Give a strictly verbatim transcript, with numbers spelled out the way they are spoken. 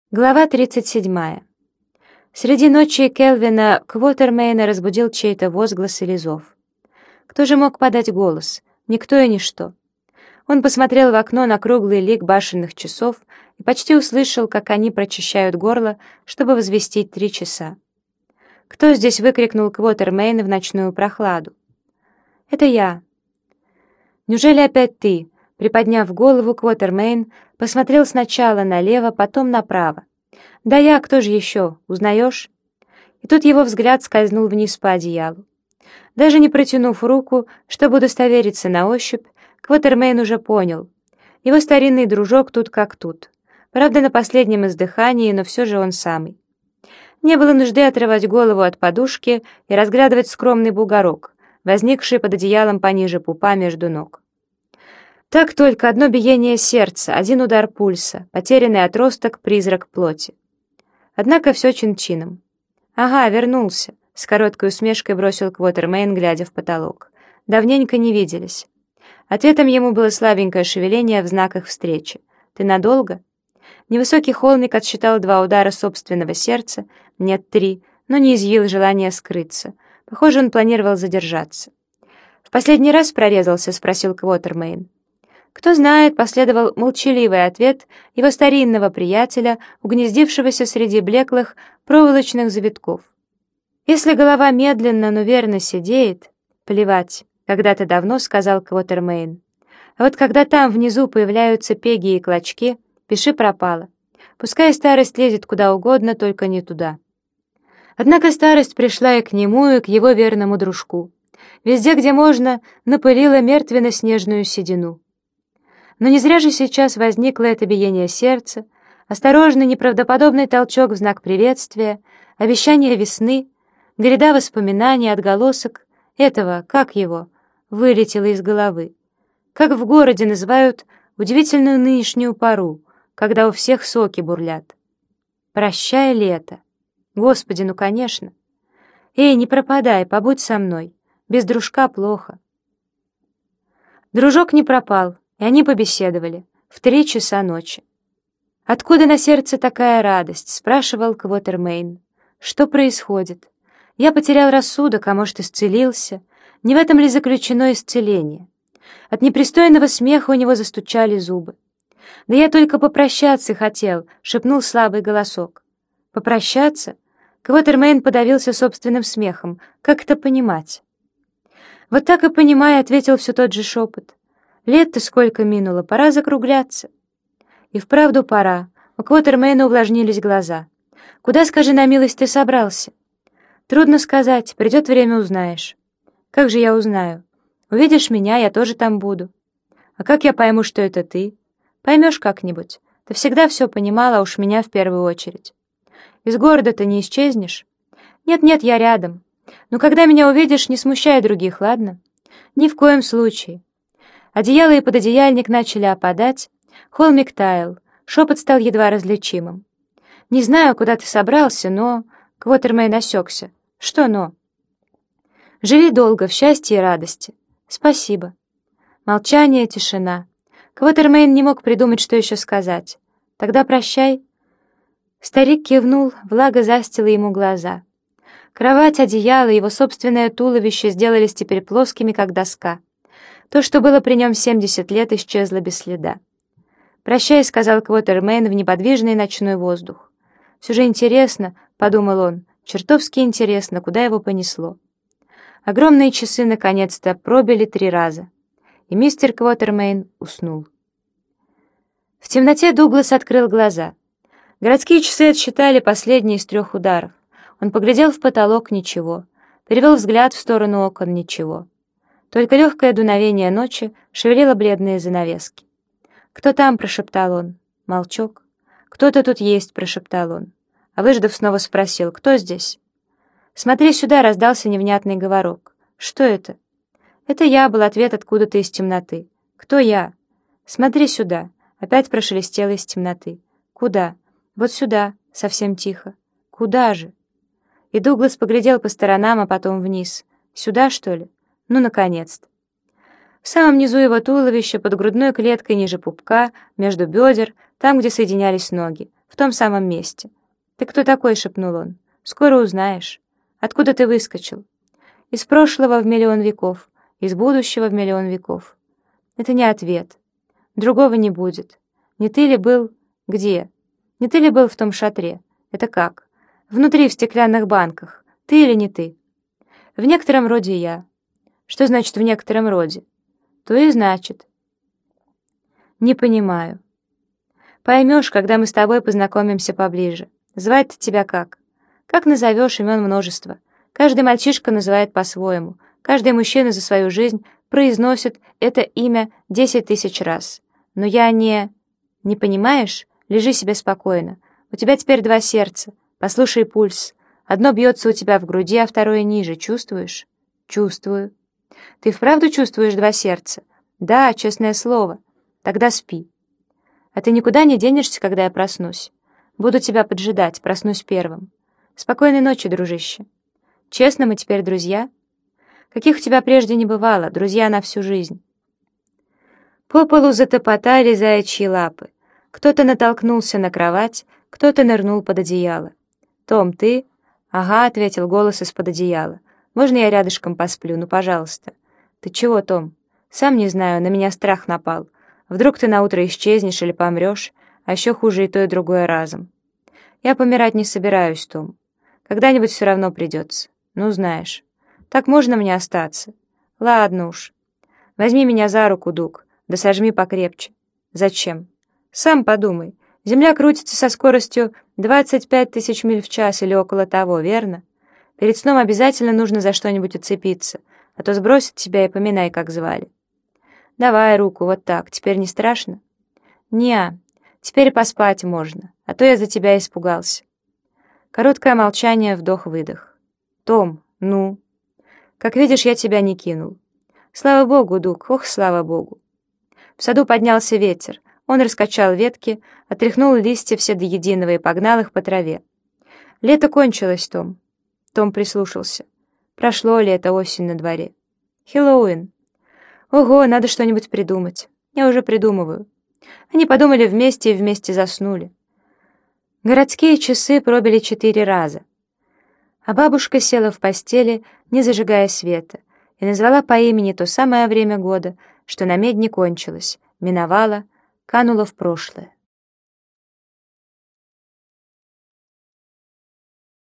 Глава тридцать седьмая. Среди ночи Келвина Квотермейна разбудил чей-то возглас или зов. Кто же мог подать голос? Никто и ничто. Он посмотрел в окно на круглый лик башенных часов и почти услышал, как они прочищают горло, чтобы возвестить три часа. «Кто здесь?» — выкрикнул Квотермейн в ночную прохладу. «Это я». «Неужели опять ты?» Приподняв голову, Квотермейн посмотрел сначала налево, потом направо. «Да я, кто же еще? Узнаешь?» И тут его взгляд скользнул вниз по одеялу. Даже не протянув руку, чтобы удостовериться на ощупь, Квотермейн уже понял. Его старинный дружок тут как тут. Правда, на последнем издыхании, но все же он самый. Не было нужды отрывать голову от подушки и разглядывать скромный бугорок, возникший под одеялом пониже пупа между ног. Так только одно биение сердца, один удар пульса, потерянный отросток, призрак плоти. Однако все чин-чином. «Ага, вернулся», — с короткой усмешкой бросил Квотермейн, глядя в потолок. «Давненько не виделись». Ответом ему было слабенькое шевеление в знаках встречи. «Ты надолго?» Невысокий холмик отсчитал два удара собственного сердца, нет, три, но не изъявил желания скрыться. Похоже, он планировал задержаться. «В последний раз прорезался?» — спросил Квотермейн. «Кто знает», — последовал молчаливый ответ его старинного приятеля, угнездившегося среди блеклых проволочных завитков. «Если голова медленно, но верно сидеет, плевать», — когда-то давно сказал Квотермейн. «А вот когда там внизу появляются пеги и клочки, пиши пропало. Пускай старость лезет куда угодно, только не туда». Однако старость пришла и к нему, и к его верному дружку. Везде, где можно, напылила мертвенно-снежную седину. Но не зря же сейчас возникло это биение сердца, осторожный, неправдоподобный толчок в знак приветствия, обещание весны, гряда воспоминаний, отголосок этого, как его, вылетело из головы. Как в городе называют удивительную нынешнюю пору, когда у всех соки бурлят. «Прощай, лето». Господи, ну конечно. «Эй, не пропадай, побудь со мной. Без дружка плохо». Дружок не пропал. И они побеседовали в три часа ночи. «Откуда на сердце такая радость?» — спрашивал Квотермейн. «Что происходит? Я потерял рассудок, а может, исцелился? Не в этом ли заключено исцеление?» От непристойного смеха у него застучали зубы. «Да я только попрощаться хотел», — шепнул слабый голосок. «Попрощаться?» Квотермейн подавился собственным смехом. «Как это понимать?» «Вот так и понимай», — ответил все тот же шепот. «Лет-то сколько минуло, пора закругляться». И вправду пора. У Квотермейна увлажнились глаза. «Куда, скажи на милость, ты собрался?» «Трудно сказать, придет время, узнаешь». «Как же я узнаю? Увидишь меня, я тоже там буду». «А как я пойму, что это ты?» «Поймешь как-нибудь. Ты всегда все понимала, а уж меня в первую очередь». «Из города-то не исчезнешь?» «Нет-нет, я рядом. Но когда меня увидишь, не смущай других, ладно?» «Ни в коем случае». Одеяло и пододеяльник начали опадать, холмик таял, шепот стал едва различимым. «Не знаю, куда ты собрался, но...» Квотермейн осекся. «Что «но»?» «Живи долго, в счастье и радости». «Спасибо». Молчание, тишина. Квотермейн не мог придумать, что еще сказать. «Тогда прощай». Старик кивнул, влага застила ему глаза. Кровать, одеяло, его собственное туловище сделались теперь плоскими, как доска. То, что было при нем семьдесят лет, исчезло без следа. «Прощай», — сказал Квотермейн в неподвижный ночной воздух. «Все же интересно», — подумал он, — «чертовски интересно, куда его понесло». Огромные часы наконец-то пробили три раза, и мистер Квотермейн уснул. В темноте Дуглас открыл глаза. Городские часы отсчитали последний из трех ударов. Он поглядел в потолок — ничего, перевел взгляд в сторону окон — ничего. Только легкое дуновение ночи шевелило бледные занавески. «Кто там?» — прошептал он. Молчок. «Кто-то тут есть», — прошептал он. А выждав, снова спросил: «Кто здесь?» «Смотри сюда», — раздался невнятный говорок. «Что это?» «Это я», — был ответ откуда-то из темноты. «Кто я?» «Смотри сюда», — опять прошелестело из темноты. «Куда?» «Вот сюда», — совсем тихо. «Куда же?» И Дуглас поглядел по сторонам, а потом вниз. «Сюда, что ли?» Ну, наконец-то. В самом низу его туловища, под грудной клеткой ниже пупка, между бедер, там, где соединялись ноги, в том самом месте. «Ты кто такой?» — шепнул он. «Скоро узнаешь. Откуда ты выскочил?» «Из прошлого в миллион веков, из будущего в миллион веков». Это не ответ. Другого не будет. Не ты ли был... Где? Не ты ли был в том шатре? Это как? Внутри, в стеклянных банках. Ты или не ты? В некотором роде я. Что значит «в некотором роде»? То и значит. Не понимаю. Поймешь, когда мы с тобой познакомимся поближе. Звать-то тебя как? Как назовешь, имен множество. Каждый мальчишка называет по-своему. Каждый мужчина за свою жизнь произносит это имя десять тысяч раз. Но я не... Не понимаешь? Лежи себе спокойно. У тебя теперь два сердца. Послушай пульс. Одно бьется у тебя в груди, а второе ниже. Чувствуешь? Чувствую. Ты вправду чувствуешь два сердца? Да, честное слово. Тогда спи. А ты никуда не денешься, когда я проснусь? Буду тебя поджидать, проснусь первым. Спокойной ночи, дружище. Честно, мы теперь друзья? Каких у тебя прежде не бывало, друзья на всю жизнь. По полу затопотали заячьи лапы. Кто-то натолкнулся на кровать, кто-то нырнул под одеяло. «Том, ты?» «Ага», — ответил голос из-под одеяла. «Можно я рядышком посплю? Ну, пожалуйста». «Ты чего, Том?» «Сам не знаю, на меня страх напал. Вдруг ты наутро исчезнешь или помрешь, а еще хуже и то, и другое разом». «Я помирать не собираюсь, Том. Когда-нибудь все равно придется. Ну, знаешь. Так можно мне остаться?» «Ладно уж. Возьми меня за руку, Дуг, да сожми покрепче». «Зачем?» «Сам подумай. Земля крутится со скоростью двадцать пять тысяч миль в час или около того, верно? Перед сном обязательно нужно за что-нибудь уцепиться, а то сбросит тебя и поминай, как звали. Давай руку, вот так, теперь не страшно?» «Не, теперь и поспать можно, а то я за тебя испугался». Короткое молчание, вдох-выдох. «Том, ну?» «Как видишь, я тебя не кинул». «Слава богу, Дуг, ох, слава богу». В саду поднялся ветер. Он раскачал ветки, отряхнул листья все до единого и погнал их по траве. «Лето кончилось, Том». Том прислушался. Прошло лето, осень на дворе. Хэллоуин. Ого, надо что-нибудь придумать. Я уже придумываю. Они подумали вместе и вместе заснули. Городские часы пробили четыре раза. А бабушка села в постели, не зажигая света, и назвала по имени то самое время года, что на медне кончилось, миновало, кануло в прошлое.